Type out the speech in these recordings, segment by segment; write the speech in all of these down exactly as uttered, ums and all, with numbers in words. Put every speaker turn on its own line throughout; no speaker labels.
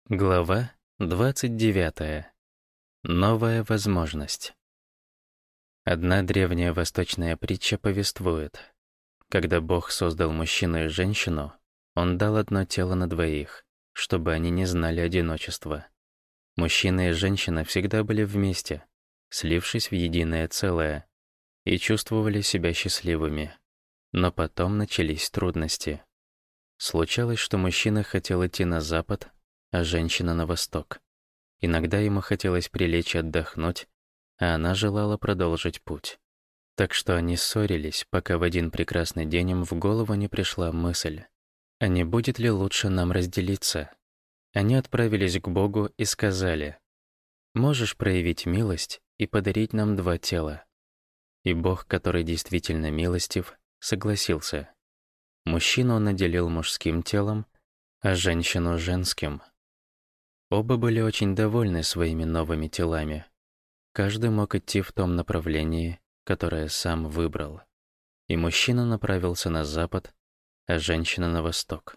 Глава двадцать девятая. Новая возможность. Одна древняя восточная притча повествует: когда Бог создал мужчину и женщину, Он дал одно тело на двоих, чтобы они не знали одиночества. Мужчина и женщина всегда были вместе, слившись в единое целое, и чувствовали себя счастливыми. Но потом начались трудности. Случалось, что мужчина хотел идти на запад, а женщина на восток. Иногда ему хотелось прилечь и отдохнуть, а она желала продолжить путь. Так что они ссорились, пока в один прекрасный день им в голову не пришла мысль: а не будет ли лучше нам разделиться? Они отправились к Богу и сказали: «Можешь проявить милость и подарить нам два тела?» И Бог, который действительно милостив, согласился. Мужчину он наделил мужским телом, а женщину — женским. Оба были очень довольны своими новыми телами. Каждый мог идти в том направлении, которое сам выбрал. И мужчина направился на запад, а женщина — на восток.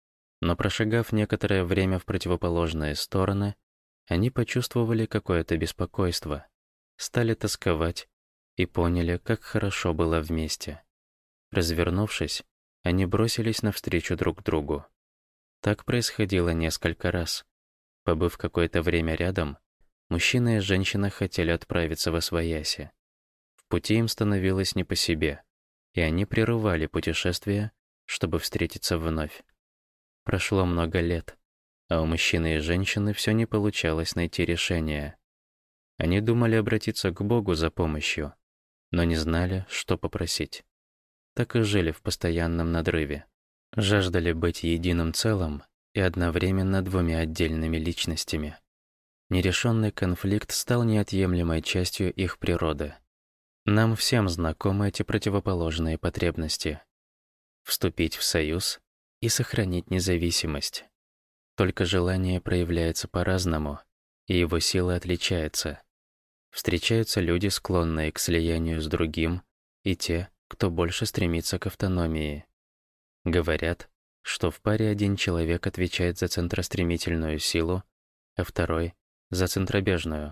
Но прошагав некоторое время в противоположные стороны, они почувствовали какое-то беспокойство, стали тосковать и поняли, как хорошо было вместе. Развернувшись, они бросились навстречу друг другу. Так происходило несколько раз. Побыв какое-то время рядом, мужчина и женщина хотели отправиться восвояси. В пути им становилось не по себе, и они прерывали путешествие, чтобы встретиться вновь. Прошло много лет, а у мужчины и женщины все не получалось найти решение. Они думали обратиться к Богу за помощью, но не знали, что попросить. Так и жили в постоянном надрыве. Жаждали быть единым целым и одновременно двумя отдельными личностями. Нерешенный конфликт стал неотъемлемой частью их природы. Нам всем знакомы эти противоположные потребности: вступить в союз и сохранить независимость. Только желание проявляется по-разному, и его сила отличается. Встречаются люди, склонные к слиянию с другим, и те, кто больше стремится к автономии. Говорят, что в паре один человек отвечает за центростремительную силу, а второй — за центробежную.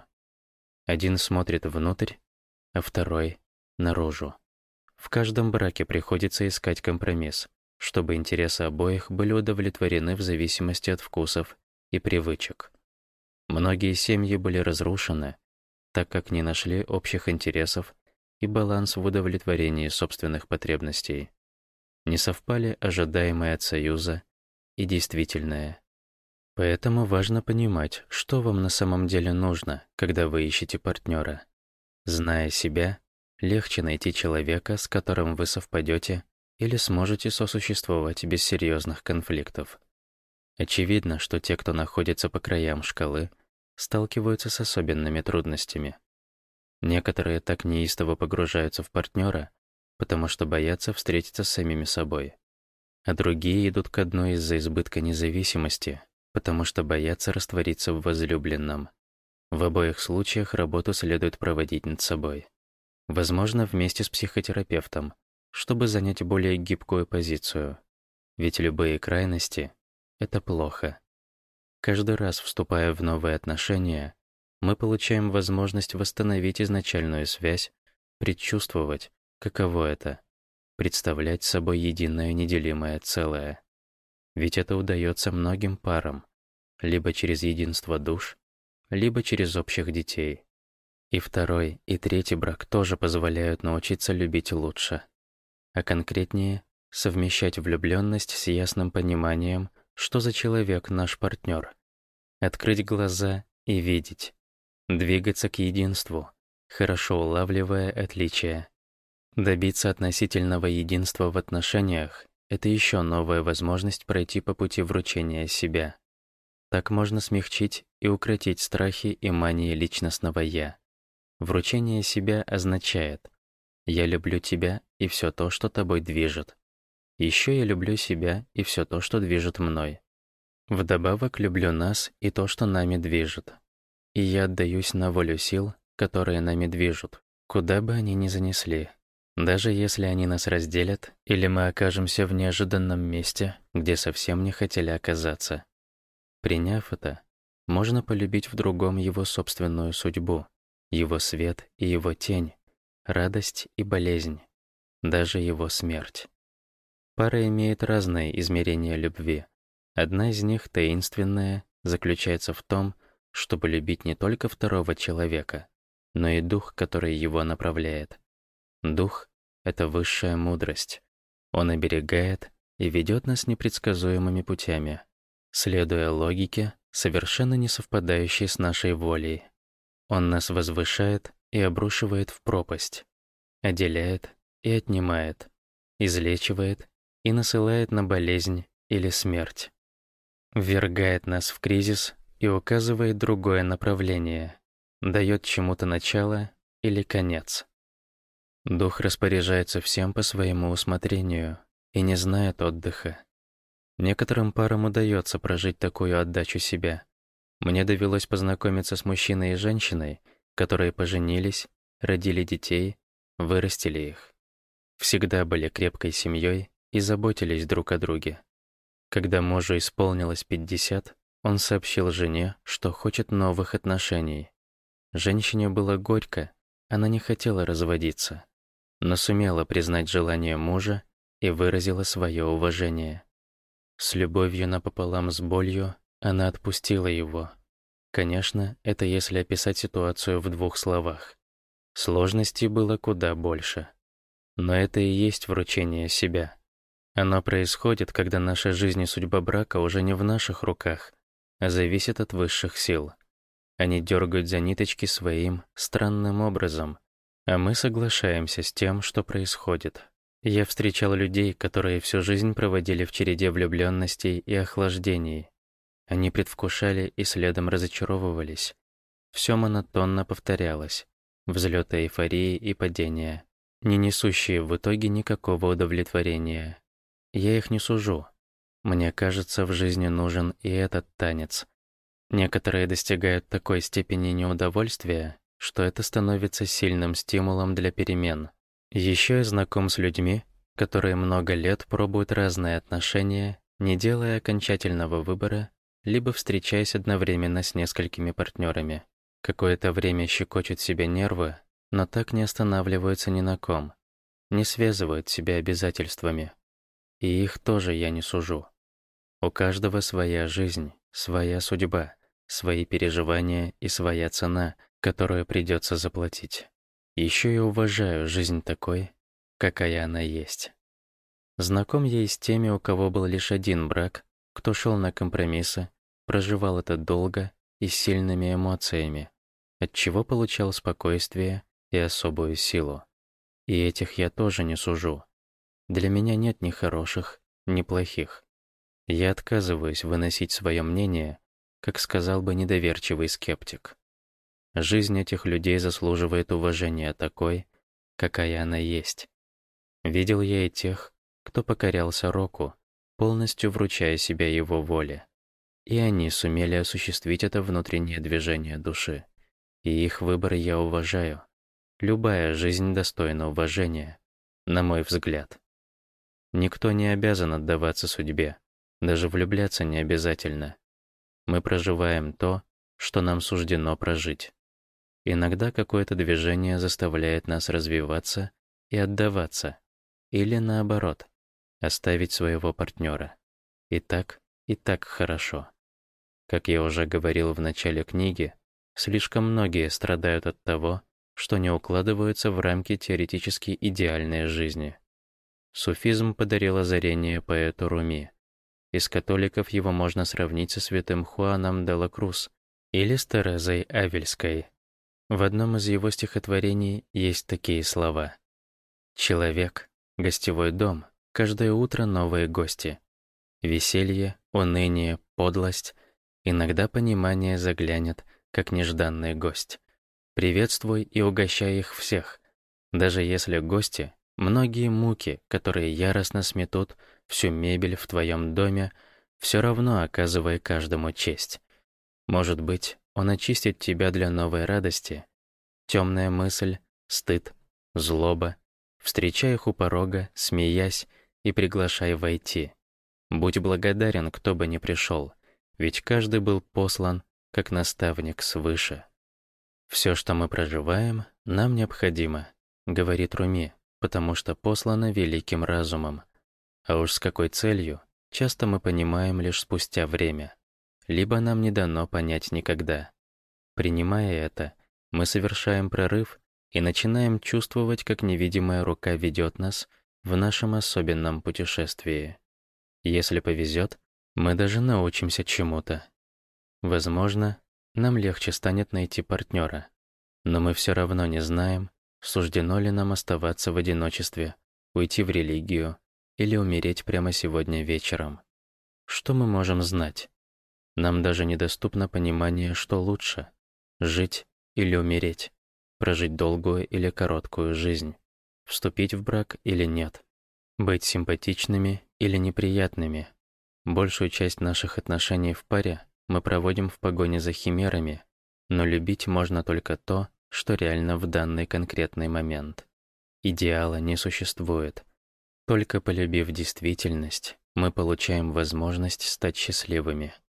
Один смотрит внутрь, а второй — наружу. В каждом браке приходится искать компромисс, чтобы интересы обоих были удовлетворены в зависимости от вкусов и привычек. Многие семьи были разрушены, так как не нашли общих интересов и баланс в удовлетворении собственных потребностей. Не совпали ожидаемое от союза и действительное. Поэтому важно понимать, что вам на самом деле нужно, когда вы ищете партнера. Зная себя, легче найти человека, с которым вы совпадете или сможете сосуществовать без серьезных конфликтов. Очевидно, что те, кто находится по краям шкалы, сталкиваются с особенными трудностями. Некоторые так неистово погружаются в партнера, потому что боятся встретиться с самими собой. А другие идут ко дну из-за избытка независимости, потому что боятся раствориться в возлюбленном. В обоих случаях работу следует проводить над собой. Возможно, вместе с психотерапевтом, чтобы занять более гибкую позицию. Ведь любые крайности — это плохо. Каждый раз, вступая в новые отношения, мы получаем возможность восстановить изначальную связь, предчувствовать, каково это — представлять собой единое неделимое целое. Ведь это удается многим парам, либо через единство душ, либо через общих детей. И второй, и третий брак тоже позволяют научиться любить лучше. А конкретнее — совмещать влюбленность с ясным пониманием, что за человек наш партнер. Открыть глаза и видеть. Двигаться к единству, хорошо улавливая отличия. Добиться относительного единства в отношениях — это еще новая возможность пройти по пути вручения себя. Так можно смягчить и укротить страхи и мании личностного «я». Вручение себя означает: «Я люблю тебя и все то, что тобой движет. Еще я люблю себя и все то, что движет мной. Вдобавок люблю нас и то, что нами движет. И я отдаюсь на волю сил, которые нами движут, куда бы они ни занесли. Даже если они нас разделят, или мы окажемся в неожиданном месте, где совсем не хотели оказаться. Приняв это, можно полюбить в другом его собственную судьбу, его свет и его тень, радость и болезнь, даже его смерть. Пара имеет разные измерения любви. Одна из них, таинственная, заключается в том, чтобы любить не только второго человека, но и дух, который его направляет. Дух — это высшая мудрость. Он оберегает и ведет нас непредсказуемыми путями, следуя логике, совершенно не совпадающей с нашей волей. Он нас возвышает и обрушивает в пропасть, отделяет и отнимает, излечивает и насылает на болезнь или смерть, ввергает нас в кризис и указывает другое направление, дает чему-то начало или конец. Дух распоряжается всем по своему усмотрению и не знает отдыха. Некоторым парам удается прожить такую отдачу себя. Мне довелось познакомиться с мужчиной и женщиной, которые поженились, родили детей, вырастили их. Всегда были крепкой семьей и заботились друг о друге. Когда мужу исполнилось пятьдесят, он сообщил жене, что хочет новых отношений. Женщине было горько, она не хотела разводиться, но сумела признать желание мужа и выразила свое уважение. С любовью напополам с болью она отпустила его. Конечно, это если описать ситуацию в двух словах. Сложностей было куда больше. Но это и есть вручение себя. Оно происходит, когда наша жизнь и судьба брака уже не в наших руках, а зависит от высших сил. Они дергают за ниточки своим странным образом, а мы соглашаемся с тем, что происходит. Я встречал людей, которые всю жизнь проводили в череде влюбленностей и охлаждений. Они предвкушали и следом разочаровывались. Все монотонно повторялось. Взлеты эйфории и падения, не несущие в итоге никакого удовлетворения. Я их не сужу. Мне кажется, в жизни нужен и этот танец. Некоторые достигают такой степени неудовольствия, что это становится сильным стимулом для перемен. Еще я знаком с людьми, которые много лет пробуют разные отношения, не делая окончательного выбора, либо встречаясь одновременно с несколькими партнерами. Какое-то время щекочут себе нервы, но так не останавливаются ни на ком, не связывают себя обязательствами. И их тоже я не сужу. У каждого своя жизнь, своя судьба, свои переживания и своя цена, которую придется заплатить. Еще я уважаю жизнь такой, какая она есть. Знаком я и с теми, у кого был лишь один брак, кто шел на компромиссы, проживал это долго и с сильными эмоциями, отчего получал спокойствие и особую силу. И этих я тоже не сужу. Для меня нет ни хороших, ни плохих. Я отказываюсь выносить свое мнение, как сказал бы недоверчивый скептик. Жизнь этих людей заслуживает уважения такой, какая она есть. Видел я и тех, кто покорялся року, полностью вручая себя его воле. И они сумели осуществить это внутреннее движение души. И их выбор я уважаю. Любая жизнь достойна уважения, на мой взгляд. Никто не обязан отдаваться судьбе, даже влюбляться не обязательно. Мы проживаем то, что нам суждено прожить. Иногда какое-то движение заставляет нас развиваться и отдаваться, или наоборот, оставить своего партнера. И так, и так хорошо. Как я уже говорил в начале книги, слишком многие страдают от того, что не укладываются в рамки теоретически идеальной жизни. Суфизм подарил озарение поэту Руми. Из католиков его можно сравнить со святым Хуаном де ла Крус или с Терезой Авильской. В одном из его стихотворений есть такие слова: «Человек, гостевой дом, каждое утро новые гости. Веселье, уныние, подлость, иногда понимание заглянет, как нежданный гость. Приветствуй и угощай их всех, даже если гости — многие муки, которые яростно сметут всю мебель в твоем доме, все равно оказывай каждому честь. Может быть, он очистит тебя для новой радости. Темная мысль, стыд, злоба. Встречай их у порога, смеясь, и приглашай войти. Будь благодарен, кто бы ни пришел. ведь каждый был послан как наставник свыше. «Все, что мы проживаем, нам необходимо», — говорит Руми, потому что послано великим разумом. А уж с какой целью, часто мы понимаем лишь спустя время, либо нам не дано понять никогда. Принимая это, мы совершаем прорыв и начинаем чувствовать, как невидимая рука ведет нас в нашем особенном путешествии. Если повезет, мы даже научимся чему-то. Возможно, нам легче станет найти партнера, но мы все равно не знаем, суждено ли нам оставаться в одиночестве, уйти в религию или умереть прямо сегодня вечером. Что мы можем знать? Нам даже недоступно понимание, что лучше — жить или умереть, прожить долгую или короткую жизнь, вступить в брак или нет, быть симпатичными или неприятными. Большую часть наших отношений в паре мы проводим в погоне за химерами, но любить можно только то, что реально в данный конкретный момент. Идеала не существует. Только полюбив действительность, мы получаем возможность стать счастливыми.